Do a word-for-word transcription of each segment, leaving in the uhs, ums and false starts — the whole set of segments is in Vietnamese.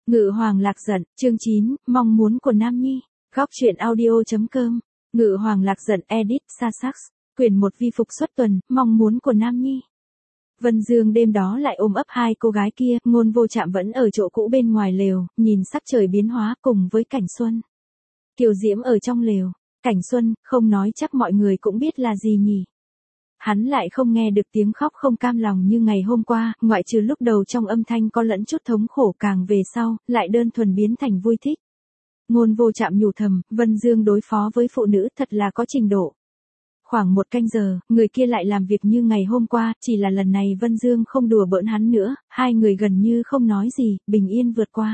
Ngự Hoàng Lạc Giận, chương chín, mong muốn của Nam Nhi. Góc truyện audio.com. Ngự Hoàng Lạc Giận edit Sasax. Quyển một vi phục xuất tuần, mong muốn của Nam Nhi. Vân Dương đêm đó lại ôm ấp hai cô gái kia, Ngôn Vô Trạm vẫn ở chỗ cũ bên ngoài lều, nhìn sắc trời biến hóa cùng với Cảnh Xuân. Kiều Diễm ở trong lều. Cảnh Xuân, không nói chắc mọi người cũng biết là gì nhỉ. Hắn lại không nghe được tiếng khóc không cam lòng như ngày hôm qua, ngoại trừ lúc đầu trong âm thanh có lẫn chút thống khổ, càng về sau, lại đơn thuần biến thành vui thích. Ngôn Vô Trạm nhủ thầm, Vân Dương đối phó với phụ nữ thật là có trình độ. Khoảng một canh giờ, người kia lại làm việc như ngày hôm qua, chỉ là lần này Vân Dương không đùa bỡn hắn nữa, hai người gần như không nói gì, bình yên vượt qua.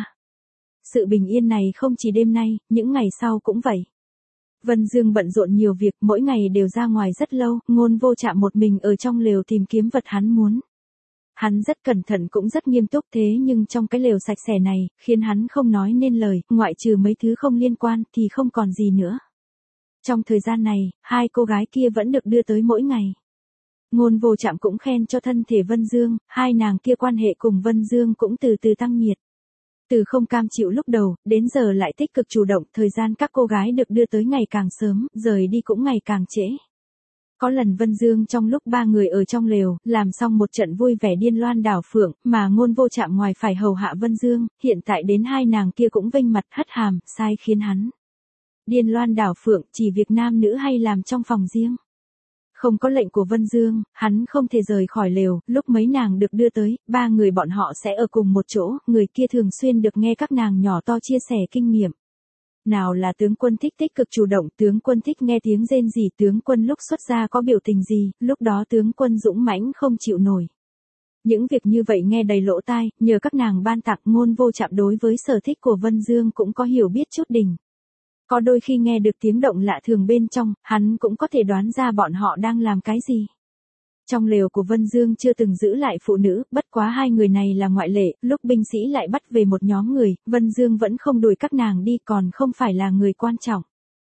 Sự bình yên này không chỉ đêm nay, những ngày sau cũng vậy. Vân Dương bận rộn nhiều việc, mỗi ngày đều ra ngoài rất lâu, Ngôn Vô Trạm một mình ở trong lều tìm kiếm vật hắn muốn. Hắn rất cẩn thận cũng rất nghiêm túc, thế nhưng trong cái lều sạch sẽ này, khiến hắn không nói nên lời, ngoại trừ mấy thứ không liên quan thì không còn gì nữa. Trong thời gian này, hai cô gái kia vẫn được đưa tới mỗi ngày. Ngôn Vô Trạm cũng khen cho thân thể Vân Dương, hai nàng kia quan hệ cùng Vân Dương cũng từ từ tăng nhiệt. Từ không cam chịu lúc đầu, đến giờ lại tích cực chủ động, thời gian các cô gái được đưa tới ngày càng sớm, rời đi cũng ngày càng trễ. Có lần Vân Dương trong lúc ba người ở trong lều, làm xong một trận vui vẻ điên loan đảo phượng, mà Ngôn Vô Trạm ngoài phải hầu hạ Vân Dương, hiện tại đến hai nàng kia cũng vênh mặt hất hàm, sai khiến hắn. Điên loan đảo phượng, chỉ việc nam nữ hay làm trong phòng riêng. Không có lệnh của Vân Dương, hắn không thể rời khỏi lều, lúc mấy nàng được đưa tới, ba người bọn họ sẽ ở cùng một chỗ, người kia thường xuyên được nghe các nàng nhỏ to chia sẻ kinh nghiệm. Nào là tướng quân thích tích cực chủ động, tướng quân thích nghe tiếng rên rỉ, tướng quân lúc xuất ra có biểu tình gì, lúc đó tướng quân dũng mãnh không chịu nổi. Những việc như vậy nghe đầy lỗ tai, nhờ các nàng ban tặng, Ngôn Vô Trạm đối với sở thích của Vân Dương cũng có hiểu biết chút đỉnh. Có đôi khi nghe được tiếng động lạ thường bên trong, hắn cũng có thể đoán ra bọn họ đang làm cái gì. Trong lều của Vân Dương chưa từng giữ lại phụ nữ, bất quá hai người này là ngoại lệ, lúc binh sĩ lại bắt về một nhóm người, Vân Dương vẫn không đuổi các nàng đi, còn không phải là người quan trọng.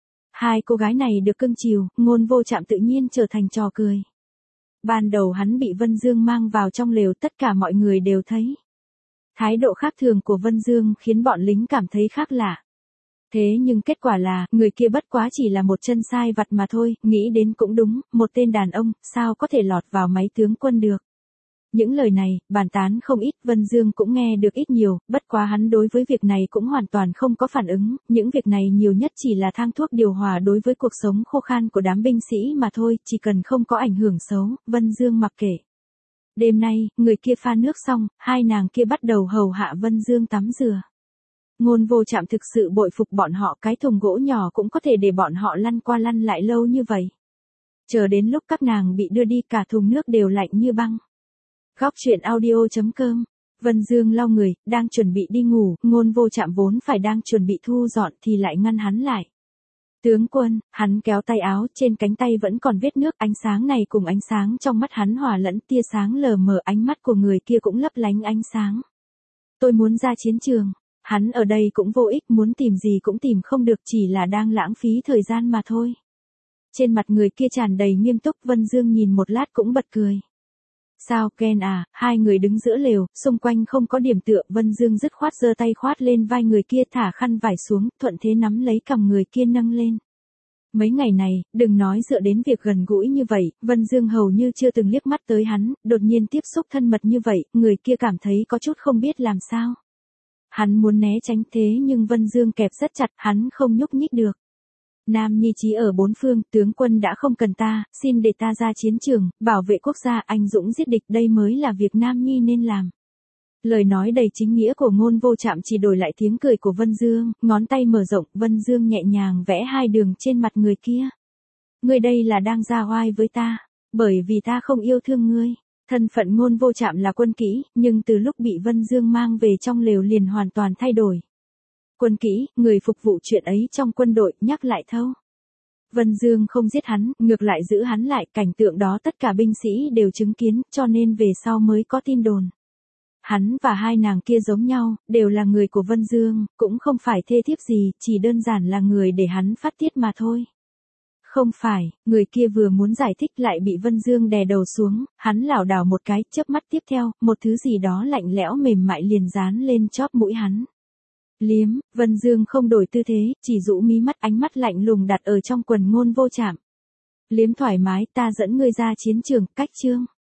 Hai cô gái này được cưng chiều, Ngôn Vô Trạm tự nhiên trở thành trò cười. Ban đầu hắn bị Vân Dương mang vào trong lều, tất cả mọi người đều thấy. Thái độ khác thường của Vân Dương khiến bọn lính cảm thấy khác lạ. Thế nhưng kết quả là, người kia bất quá chỉ là một chân sai vặt mà thôi, nghĩ đến cũng đúng, một tên đàn ông, sao có thể lọt vào máy tướng quân được. Những lời này, bàn tán không ít, Vân Dương cũng nghe được ít nhiều, bất quá hắn đối với việc này cũng hoàn toàn không có phản ứng, những việc này nhiều nhất chỉ là thang thuốc điều hòa đối với cuộc sống khô khan của đám binh sĩ mà thôi, chỉ cần không có ảnh hưởng xấu, Vân Dương mặc kệ. Đêm nay, người kia pha nước xong, hai nàng kia bắt đầu hầu hạ Vân Dương tắm rửa. Ngôn Vô Trạm thực sự bội phục bọn họ, cái thùng gỗ nhỏ cũng có thể để bọn họ lăn qua lăn lại lâu như vậy. Chờ đến lúc các nàng bị đưa đi, cả thùng nước đều lạnh như băng. Góc truyện audio.com. Vân Dương lau người, đang chuẩn bị đi ngủ, Ngôn Vô Trạm vốn phải đang chuẩn bị thu dọn thì lại ngăn hắn lại. Tướng quân, hắn kéo tay áo, trên cánh tay vẫn còn vết nước, ánh sáng này cùng ánh sáng trong mắt hắn hòa lẫn, tia sáng lờ mờ, ánh mắt của người kia cũng lấp lánh ánh sáng. Tôi muốn ra chiến trường. Hắn ở đây cũng vô ích, muốn tìm gì cũng tìm không được, chỉ là đang lãng phí thời gian mà thôi. Trên mặt người kia tràn đầy nghiêm túc, Vân Dương nhìn một lát cũng bật cười. Sao, Ken à, hai người đứng giữa lều, xung quanh không có điểm tựa, Vân Dương dứt khoát giơ tay khoát lên vai người kia, thả khăn vải xuống, thuận thế nắm lấy cằm người kia nâng lên. Mấy ngày này, đừng nói dựa đến việc gần gũi như vậy, Vân Dương hầu như chưa từng liếc mắt tới hắn, đột nhiên tiếp xúc thân mật như vậy, người kia cảm thấy có chút không biết làm sao. Hắn muốn né tránh, thế nhưng Vân Dương kẹp rất chặt, hắn không nhúc nhích được. Nam Nhi chí ở bốn phương, tướng quân đã không cần ta, xin để ta ra chiến trường, bảo vệ quốc gia, anh dũng giết địch, đây mới là việc Nam Nhi nên làm. Lời nói đầy chính nghĩa của Ngôn Vô Trạm chỉ đổi lại tiếng cười của Vân Dương, ngón tay mở rộng, Vân Dương nhẹ nhàng vẽ hai đường trên mặt người kia. Ngươi đây là đang ra oai với ta, bởi vì ta không yêu thương ngươi. Thân phận Ngôn Vô Trạm là quân kỹ, nhưng từ lúc bị Vân Dương mang về trong lều liền hoàn toàn thay đổi. Quân kỹ, người phục vụ chuyện ấy trong quân đội, nhắc lại thâu. Vân Dương không giết hắn, ngược lại giữ hắn lại, cảnh tượng đó tất cả binh sĩ đều chứng kiến, cho nên về sau mới có tin đồn. Hắn và hai nàng kia giống nhau, đều là người của Vân Dương, cũng không phải thê thiếp gì, chỉ đơn giản là người để hắn phát tiết mà thôi. Không phải, người kia vừa muốn giải thích lại bị Vân Dương đè đầu xuống, hắn lảo đảo một cái, chớp mắt tiếp theo, một thứ gì đó lạnh lẽo mềm mại liền dán lên chóp mũi hắn. Liếm, Vân Dương không đổi tư thế, chỉ rũ mí mắt, ánh mắt lạnh lùng đặt ở trong quần ngôn vô chạm. Liếm thoải mái, ta dẫn ngươi ra chiến trường, cách chương.